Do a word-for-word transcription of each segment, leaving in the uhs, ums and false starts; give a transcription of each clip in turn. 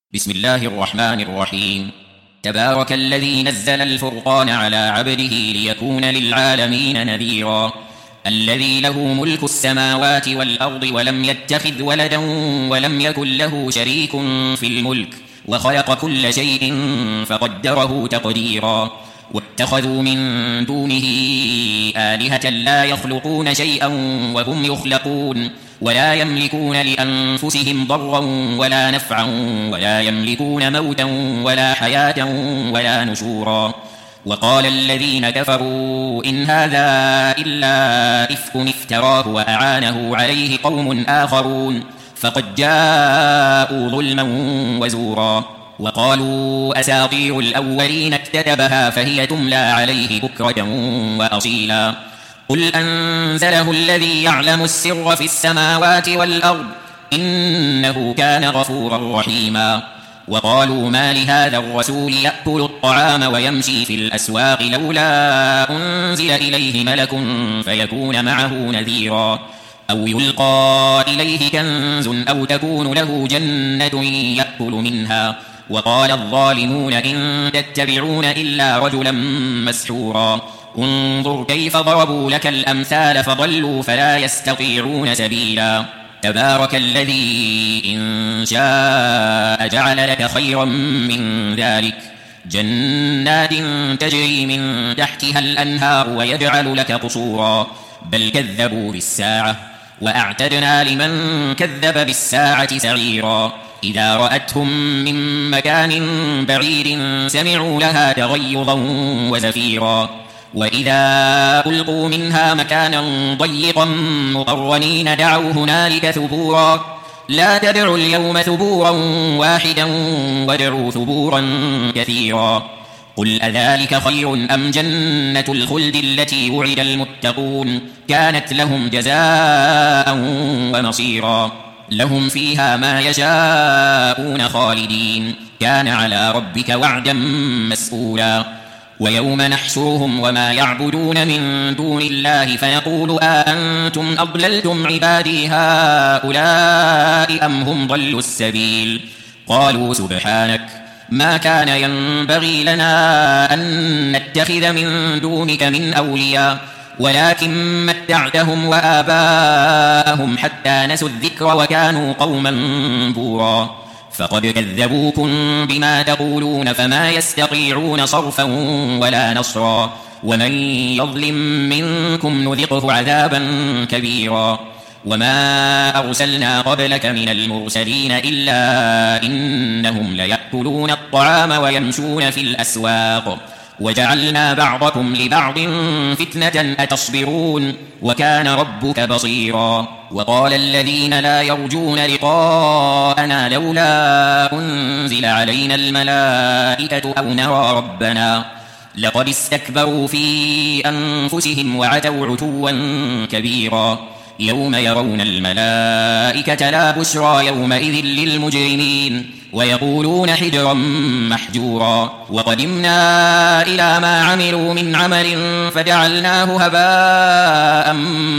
بسم الله الرحمن الرحيم. تبارك الذي نزل الفرقان على عبده ليكون للعالمين نذيرا. الذي له ملك السماوات والأرض ولم يتخذ ولدا ولم يكن له شريك في الملك وخلق كل شيء فقدره تقديرا. واتخذوا من دونه آلهة لا يخلقون شيئا وهم يخلقون ولا يملكون لأنفسهم ضرا ولا نفعا ولا يملكون موتا ولا حياة ولا نشورا. وقال الذين كفروا إن هذا إلا إفك افتراه وأعانه عليه قوم آخرون فقد جاءوا ظلما وزورا. وقالوا أساطير الأولين اكتتبها فهي تملى عليه بكرة وأصيلا. قل أنزله الذي يعلم السر في السماوات والأرض إنه كان غفورا رحيما. وقالوا ما لهذا الرسول يأكل الطعام ويمشي في الأسواق لولا أنزل إليه ملك فيكون معه نذيرا أو يلقى إليه كنز أو تكون له جنة يأكل منها. وقال الظالمون إن تتبعون إلا رجلا مسحورا. انظر كيف ضربوا لك الأمثال فضلوا فلا يستطيعون سبيلا. تبارك الذي إن شاء جعل لك خيرا من ذلك جنات تجري من تحتها الأنهار ويجعل لك قصورا. بل كذبوا بالساعة وأعتدنا لمن كذب بالساعة سعيرا. إذا رأتهم من مكان بعيد سمعوا لها تغيظا وزفيرا. وإذا ألقوا منها مكانا ضيقا مقرنين دعوا هنالك ثبورا. لا تدعوا اليوم ثبورا واحدا وادعوا ثبورا كثيرا. قل أذلك خير أم جنة الخلد التي وعد المتقون كانت لهم جزاء ومصيرا. لهم فيها ما يشاءون خالدين كان على ربك وعدا مسئولا. ويوم نحشرهم وما يعبدون من دون الله فيقول أأنتم أضللتم عبادي هؤلاء أم هم ضلوا السبيل. قالوا سبحانك ما كان ينبغي لنا أن نتخذ من دونك من أولياء ولكن متعتهم وآباءهم حتى نسوا الذكر وكانوا قوما بورا. فقد كذبوكم بما تقولون فما يستطيعون صرفا ولا نصرا. ومن يظلم منكم نذقه عذابا كبيرا. وما أرسلنا قبلك من المرسلين إلا إنهم ليأكلون الطعام ويمشون في الأسواق وجعلنا بعضكم لبعض فتنة أتصبرون وكان ربك بصيرا. وقال الذين لا يرجون لقاءنا لولا أنزل علينا الملائكة أو نرى ربنا لقد استكبروا في أنفسهم وعتوا عتوا كبيرا. يوم يرون الملائكة لا بشرى يومئذ للمجرمين ويقولون حجرا محجورا. وقدمنا إلى ما عملوا من عمل فجعلناه هباء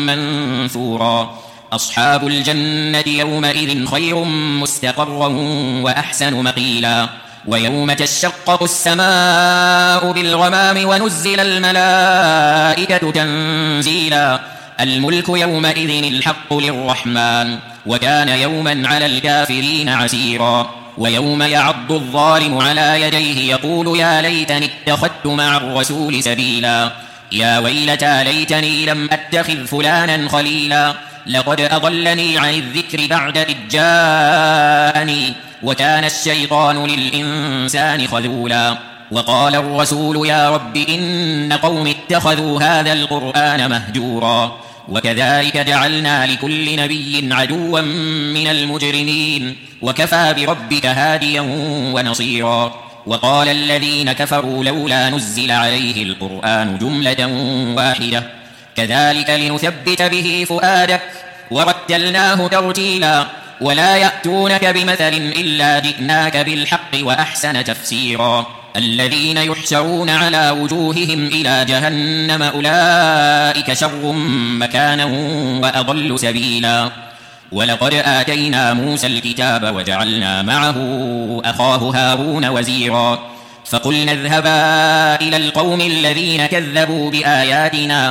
منثورا. أصحاب الجنة يومئذ خير مستقرا وأحسن مقيلا. ويوم تشقق السماء بالغمام ونزل الملائكة تنزيلا. الملك يومئذ الحق للرحمن وكان يوما على الكافرين عسيرا. ويوم يعض الظالم على يديه يقول يا ليتني اتخذت مع الرسول سبيلا. يا ويلتى ليتني لم أتخذ فلانا خليلا لقد أضلني عن الذكر بعد إذ جاءني وكان الشيطان للإنسان خذولا. وقال الرسول يا رب إن قوم اتخذوا هذا القرآن مهجورا. وكذلك جعلنا لكل نبي عدوا من المجرمين وكفى بربك هاديا ونصيرا. وقال الذين كفروا لولا نزل عليه القرآن جملة واحدة كذلك لنثبت به فؤادك ورتلناه ترتيلا. ولا يأتونك بمثل إلا جئناك بالحق وأحسن تفسيرا. الذين يحشرون على وجوههم إلى جهنم أولئك شر مكانا وأضل سبيلا. ولقد آتينا موسى الكتاب وجعلنا معه أخاه هارون وزيرا فقلنا اذهبا إلى القوم الذين كذبوا بآياتنا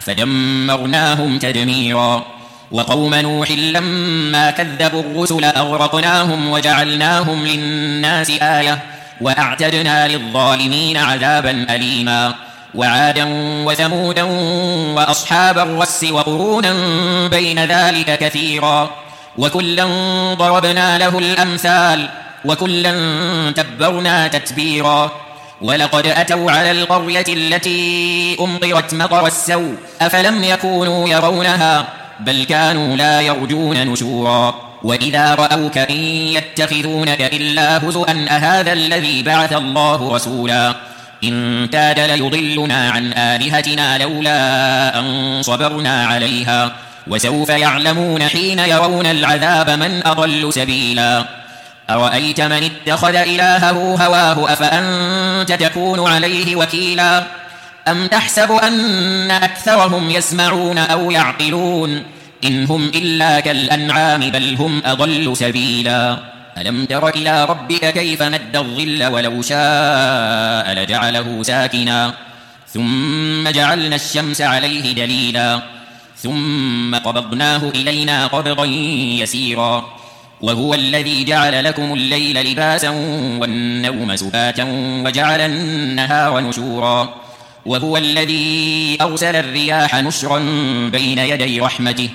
فدمرناهم تدميرا وقوم نوح لما كذبوا الرسل أغرقناهم وجعلناهم للناس آية وأعتدنا للظالمين عذابا أليما وعادا وثمودا وأصحاب الرس وقرونا بين ذلك كثيرا وكلا ضربنا له الأمثال وكلا تبرنا تتبيرا ولقد أتوا على القرية التي أمطرت مطر السوء أفلم يكونوا يرونها بل كانوا لا يرجون نشورا وإذا رأوك إن يتخذونك إلا هزؤا أهذا الذي بعث الله رسولا إن كاد ليضلنا عن آلهتنا لولا أن صبرنا عليها وسوف يعلمون حين يرون العذاب من أضل سبيلا أرأيت من اتخذ إلهه هواه أفأنت تكون عليه وكيلا أم تحسب أن أكثرهم يسمعون أو يعقلون إن هم إلا كالأنعام بل هم أضل سبيلا ألم تر إلى ربك كيف مد الظل ولو شاء لجعله ساكنا ثم جعلنا الشمس عليه دليلا ثم قبضناه إلينا قبضا يسيرا وهو الذي جعل لكم الليل لباسا والنوم سباتا وجعل النهار نشورا وهو الذي أرسل الرياح نشرا بين يدي رحمته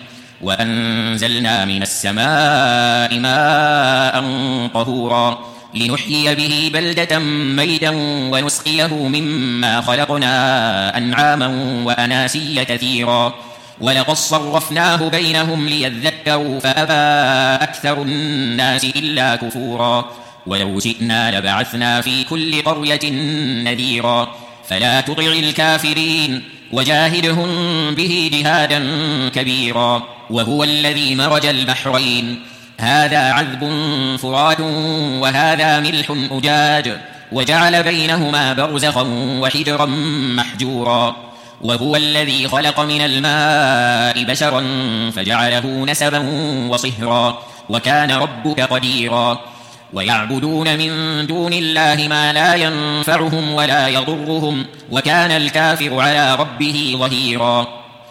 وأنزلنا من السماء ماء طهورا لنحيي به بلدة ميتا ونسقيه مما خلقنا أنعاما وأناسيا كثيرا ولقد صرفناه بينهم ليذكروا فأبى أكثر الناس إلا كفورا ولو شئنا لبعثنا في كل قرية نذيرا فلا تطع الكافرين وجاهدهم به جهادا كبيرا وهو الذي مرج البحرين هذا عذب فرات وهذا ملح أجاج وجعل بينهما برزخا وحجرا محجورا وهو الذي خلق من الماء بشرا فجعله نسبا وصهرا وكان ربك قديرا ويعبدون من دون الله ما لا ينفعهم ولا يضرهم وكان الكافر على ربه ظهيرا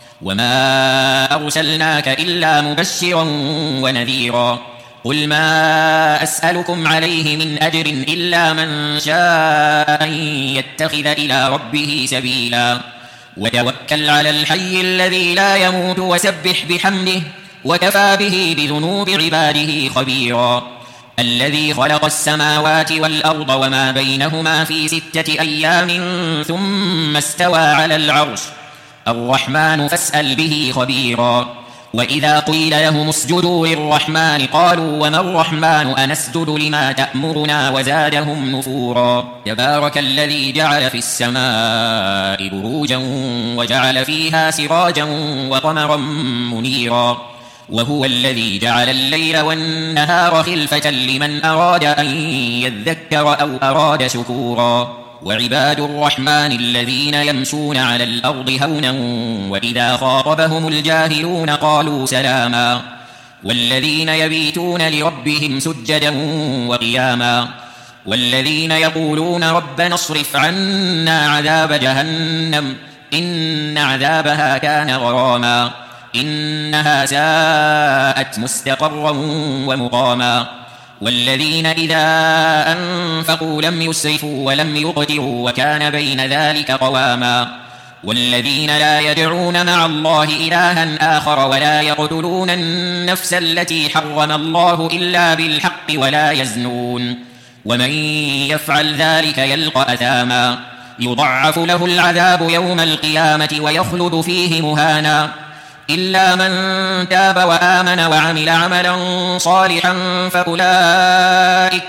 وما أرسلناك إلا مبشرا ونذيرا قل ما أسألكم عليه من أجر إلا من شاء أن يتخذ إلى ربه سبيلا وتوكل على الحي الذي لا يموت وسبح بحمده وكفى به بذنوب عباده خبيرا الذي خلق السماوات والأرض وما بينهما في ستة أيام ثم استوى على العرش الرحمن فاسأل به خبيرا وإذا قيل لهم اسجدوا للرحمن قالوا وما الرحمن أنسجد لما تأمرنا وزادهم نفورا تبارك الذي جعل في السماء بروجا وجعل فيها سراجا وقمرا منيرا وهو الذي جعل الليل والنهار خلفة لمن أراد أن يذكر أو أراد شكورا وعباد الرحمن الذين يمشون على الأرض هونا وإذا خاطبهم الجاهلون قالوا سلاما والذين يبيتون لربهم سجدا وقياما والذين يقولون ربنا اصرف عنا عذاب جهنم إن عذابها كان غراما إنها ساءت مستقرا ومقاما والذين إذا أنفقوا لم يسرفوا ولم يقتروا وكان بين ذلك قواما والذين لا يدعون مع الله إلها آخر ولا يقتلون النفس التي حرم الله إلا بالحق ولا يزنون ومن يفعل ذلك يلقى أثاما يضعف له العذاب يوم القيامة ويخلد فيه مهانا إلا من تاب وآمن وعمل عملا صالحا فأولئك,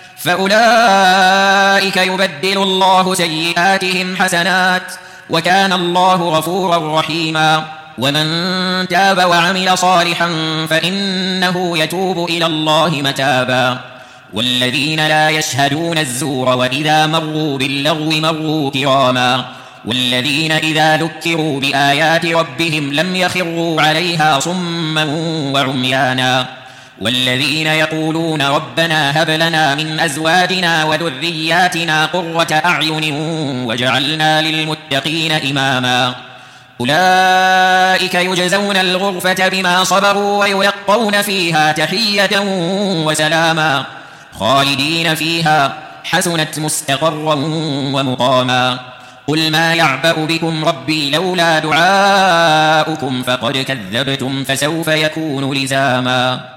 فأولئك يبدل الله سيئاتهم حسنات وكان الله غفورا رحيما ومن تاب وعمل صالحا فإنه يتوب إلى الله متابا والذين لا يشهدون الزور وإذا مروا باللغو مروا كراما والذين إذا ذكروا بآيات ربهم لم يخروا عليها صما وعميانا والذين يقولون ربنا هب لنا من أزواجنا وذرياتنا قرة أعين واجعلنا للمتقين إماما أولئك يجزون الغرفة بما صبروا ويلقون فيها تحية وسلاما خالدين فيها حسنت مستقرا ومقاما قل ما يعبأ بكم ربي لولا دعاؤكم فقد كذبتم فسوف يكون لزاما